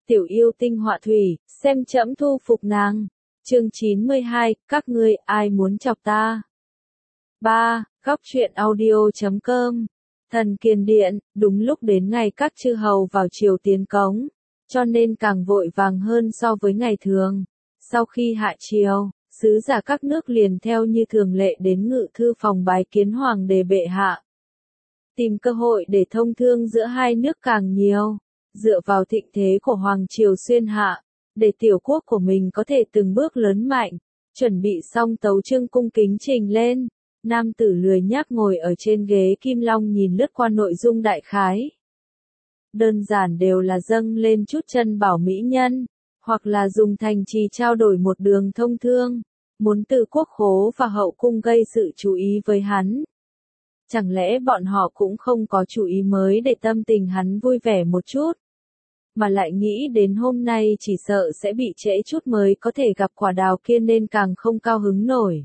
Tiểu yêu tinh họa thủy, xem trẫm thu phục nàng. Chương 92, các ngươi ai muốn chọc ta? 3. Góc truyện audio.com. Thần Kiền Điện, đúng lúc đến ngày các chư hầu vào triều tiến cống, cho nên càng vội vàng hơn so với ngày thường. Sau khi hạ triều, sứ giả các nước liền theo như thường lệ đến ngự thư phòng bái kiến hoàng đế bệ hạ. Tìm cơ hội để thông thương giữa hai nước càng nhiều, dựa vào thịnh thế của hoàng triều xuyên hạ, để tiểu quốc của mình có thể từng bước lớn mạnh. Chuẩn bị xong tấu chương cung kính trình lên, nam tử lười nhác ngồi ở trên ghế kim long nhìn lướt qua nội dung đại khái. Đơn giản đều là dâng lên chút chân bảo mỹ nhân, hoặc là dùng thành trì trao đổi một đường thông thương, muốn từ quốc khố và hậu cung gây sự chú ý với hắn. Chẳng lẽ bọn họ cũng không có chủ ý mới để tâm tình hắn vui vẻ một chút, mà lại nghĩ đến hôm nay chỉ sợ sẽ bị trễ chút mới có thể gặp quả đào kia nên càng không cao hứng nổi.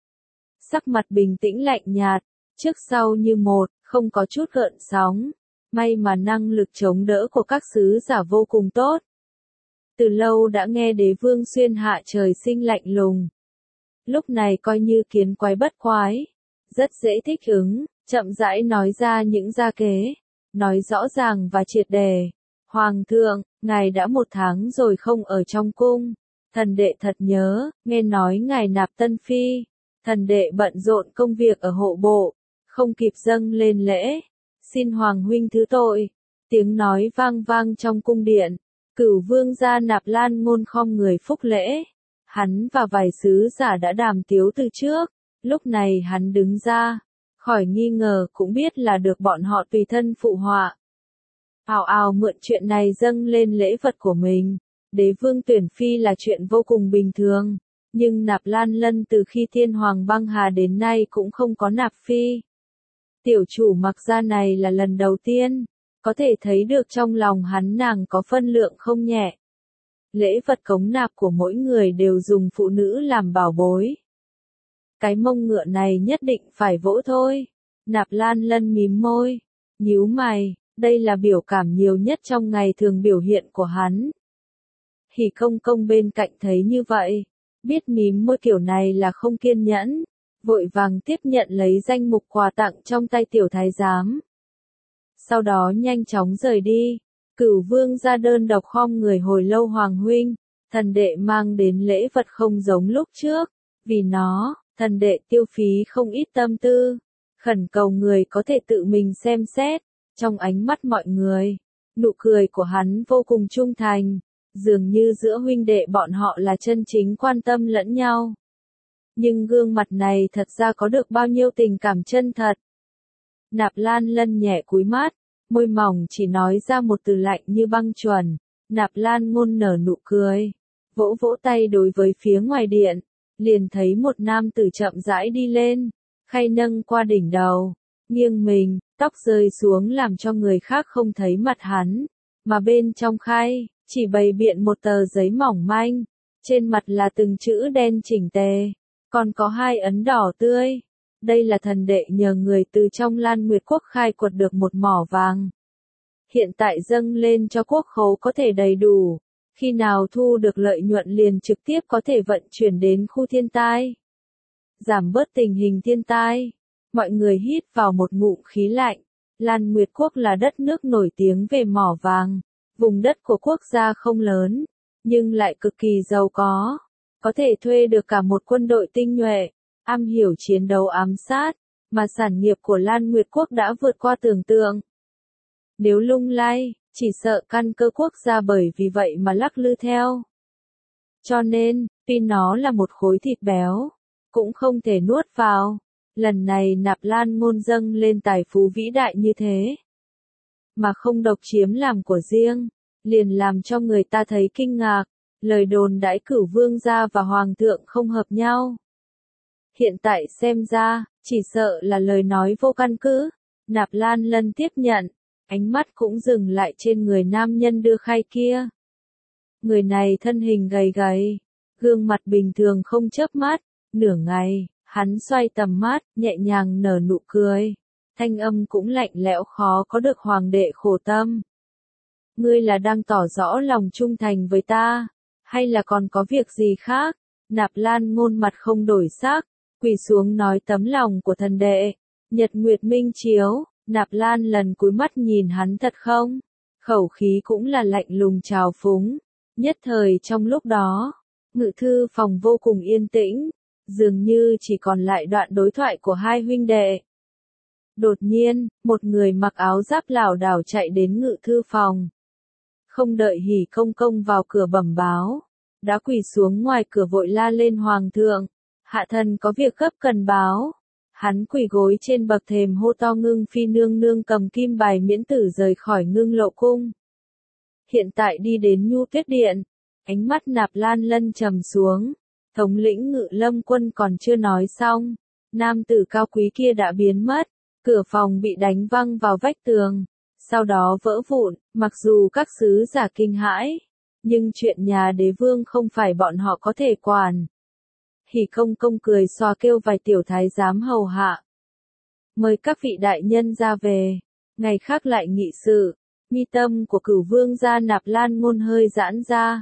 Sắc mặt bình tĩnh lạnh nhạt, trước sau như một, không có chút gợn sóng, may mà năng lực chống đỡ của các sứ giả vô cùng tốt. Từ lâu đã nghe đế vương xuyên hạ trời sinh lạnh lùng. Lúc này coi như kiến quái bất quái, rất dễ thích ứng, chậm rãi nói ra những gia kế, nói rõ ràng và triệt đề. Hoàng thượng, ngài đã 1 tháng rồi không ở trong cung, thần đệ thật nhớ, nghe nói ngài nạp tân phi, thần đệ bận rộn công việc ở hộ bộ, không kịp dâng lên lễ, xin hoàng huynh thứ tội. Tiếng nói vang vang trong cung điện, Cửu vương gia Nạp Lan Ngôn khom người phúc lễ, hắn và vài sứ giả đã đàm tiếu từ trước, lúc này hắn đứng ra, khỏi nghi ngờ cũng biết là được bọn họ tùy thân phụ họa. Ào ào mượn chuyện này dâng lên lễ vật của mình, đế vương tuyển phi là chuyện vô cùng bình thường, nhưng Nạp Lan Lân từ khi thiên hoàng băng hà đến nay cũng không có nạp phi. Tiểu chủ Mặc gia này là lần đầu tiên, có thể thấy được trong lòng hắn nàng có phân lượng không nhẹ. Lễ vật cống nạp của mỗi người đều dùng phụ nữ làm bảo bối. Cái mông ngựa này nhất định phải vỗ thôi. Nạp Lan Lân mím môi, nhíu mày, đây là biểu cảm nhiều nhất trong ngày thường biểu hiện của hắn. Hỉ công công bên cạnh thấy như vậy, biết mím môi kiểu này là không kiên nhẫn, vội vàng tiếp nhận lấy danh mục quà tặng trong tay tiểu thái giám. Sau đó nhanh chóng rời đi, Cửu vương ra đơn độc khom người hồi lâu hoàng huynh, thần đệ mang đến lễ vật không giống lúc trước, vì nó, thần đệ tiêu phí không ít tâm tư, khẩn cầu người có thể tự mình xem xét. Trong ánh mắt mọi người, nụ cười của hắn vô cùng trung thành, dường như giữa huynh đệ bọn họ là chân chính quan tâm lẫn nhau. Nhưng gương mặt này thật ra có được bao nhiêu tình cảm chân thật. Nạp Lan Lân nhẹ cúi mắt, môi mỏng chỉ nói ra một từ lạnh như băng chuẩn. Nạp Lan Ngôn nở nụ cười, vỗ vỗ tay đối với phía ngoài điện, liền thấy một nam tử chậm rãi đi lên, khay nâng qua đỉnh đầu, nghiêng mình, tóc rơi xuống làm cho người khác không thấy mặt hắn, mà bên trong khay, chỉ bày biện một tờ giấy mỏng manh, trên mặt là từng chữ đen chỉnh tề, còn có 2 ấn đỏ tươi. Đây là thần đệ nhờ người từ trong Lan Nguyệt Quốc khai quật được một mỏ vàng. Hiện tại dâng lên cho quốc khố có thể đầy đủ, khi nào thu được lợi nhuận liền trực tiếp có thể vận chuyển đến khu thiên tai. Giảm bớt tình hình thiên tai. Mọi người hít vào một ngụm khí lạnh. Lan Nguyệt Quốc là đất nước nổi tiếng về mỏ vàng. Vùng đất của quốc gia không lớn, nhưng lại cực kỳ giàu có thể thuê được cả một quân đội tinh nhuệ, am hiểu chiến đấu ám sát, mà sản nghiệp của Lan Nguyệt Quốc đã vượt qua tưởng tượng. Nếu lung lay, chỉ sợ căn cơ quốc gia bởi vì vậy mà lắc lư theo. Cho nên, tuy nó là một khối thịt béo, cũng không thể nuốt vào. Lần này Nạp Lan Ngôn dâng lên tài phú vĩ đại như thế, mà không độc chiếm làm của riêng, liền làm cho người ta thấy kinh ngạc. Lời đồn đãi Cửu vương gia và hoàng thượng không hợp nhau, hiện tại xem ra, chỉ sợ là lời nói vô căn cứ. Nạp Lan Lân tiếp nhận, ánh mắt cũng dừng lại trên người nam nhân đưa khay kia. Người này thân hình gầy gầy, gương mặt bình thường không chớp mắt, nửa ngày, hắn xoay tầm mắt, nhẹ nhàng nở nụ cười, thanh âm cũng lạnh lẽo khó có được hoàng đệ khổ tâm. ngươi là đang tỏ rõ lòng trung thành với ta, hay là còn có việc gì khác? Nạp Lan Ngôn mặt không đổi sắc, quỳ xuống nói tấm lòng của thần đệ. Nhật nguyệt minh chiếu, Nạp Lan lần cúi mắt nhìn hắn thật không? Khẩu khí cũng là lạnh lùng trào phúng. Nhất thời trong lúc đó, ngự thư phòng vô cùng yên tĩnh, dường như chỉ còn lại đoạn đối thoại của hai huynh đệ. Đột nhiên, một người mặc áo giáp lảo đảo chạy đến ngự thư phòng. Không đợi Hỉ Công Công vào cửa bẩm báo, đã quỳ xuống ngoài cửa vội la lên hoàng thượng, hạ thần có việc gấp cần báo. Hắn quỳ gối trên bậc thềm hô to Ngưng phi nương nương cầm kim bài miễn tử rời khỏi Ngưng Lộ cung. Hiện tại đi đến Nhu Tuyết điện, ánh mắt Nạp Lan Lân trầm xuống, thống lĩnh Ngự Lâm quân còn chưa nói xong, nam tử cao quý kia đã biến mất, cửa phòng bị đánh văng vào vách tường, sau đó vỡ vụn, mặc dù các sứ giả kinh hãi, nhưng chuyện nhà đế vương không phải bọn họ có thể quản. Hỉ Công Công cười xòa kêu vài tiểu thái giám hầu hạ. Mời các vị đại nhân ra về, ngày khác lại nghị sự. Mi tâm của Cửu vương gia Nạp Lan Ngôn hơi giãn ra.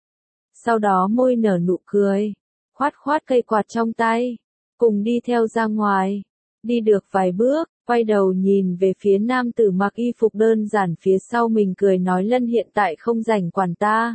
Sau đó môi nở nụ cười, khoát khoát cây quạt trong tay, cùng đi theo ra ngoài. Đi được vài bước, quay đầu nhìn về phía nam tử mặc y phục đơn giản phía sau mình cười nói Lân hiện tại không rảnh quản ta.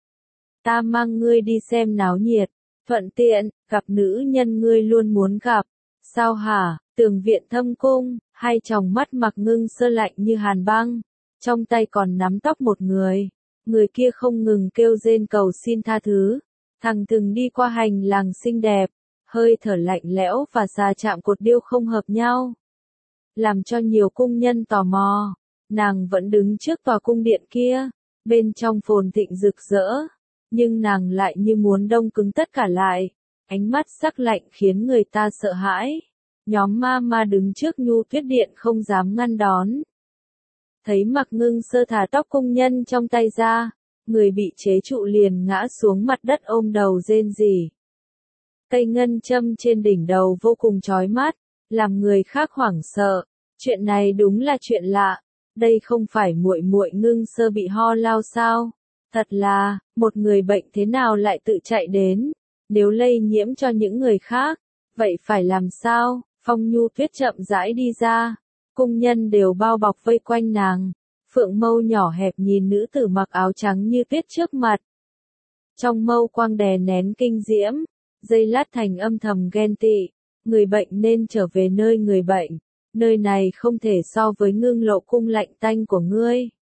Ta mang ngươi đi xem náo nhiệt, thuận tiện, gặp nữ nhân ngươi luôn muốn gặp. Sao hả? Tường viện Thâm cung, hai tròng mắt Mặc Ngưng Sơ lạnh như hàn băng, trong tay còn nắm tóc một người. Người kia không ngừng kêu rên cầu xin tha thứ. Thằng từng đi qua hành lang xinh đẹp, hơi thở lạnh lẽo và xà chạm cột điêu không hợp nhau, làm cho nhiều cung nhân tò mò. Nàng vẫn đứng trước tòa cung điện kia, bên trong phồn thịnh rực rỡ, nhưng nàng lại như muốn đông cứng tất cả lại, ánh mắt sắc lạnh khiến người ta sợ hãi. Nhóm ma đứng trước Nhu Tuyết điện không dám ngăn đón. Thấy Mặc Ngưng Sơ thả tóc cung nhân trong tay ra, người bị chế trụ liền ngã xuống mặt đất ôm đầu rên rỉ. Cây ngân châm trên đỉnh đầu vô cùng chói mắt, làm người khác hoảng sợ. Chuyện này đúng là chuyện lạ, đây không phải muội muội Ngưng Sơ bị ho lao sao? Thật là, một người bệnh thế nào lại tự chạy đến, nếu lây nhiễm cho những người khác, vậy phải làm sao? Phong Nhu Tuyết chậm rãi đi ra, cung nhân đều bao bọc vây quanh nàng, phượng mâu nhỏ hẹp nhìn nữ tử mặc áo trắng như tuyết trước mặt. Trong mâu quang đè nén kinh diễm, giây lát thành âm thầm ghen tị, người bệnh nên trở về nơi người bệnh, nơi này không thể so với Ngưng Lộ cung lạnh tanh của ngươi.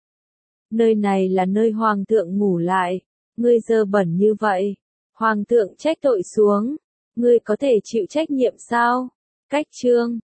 Nơi này là nơi hoàng thượng ngủ lại, ngươi dơ bẩn như vậy, hoàng thượng trách tội xuống, ngươi có thể chịu trách nhiệm sao? Cách chương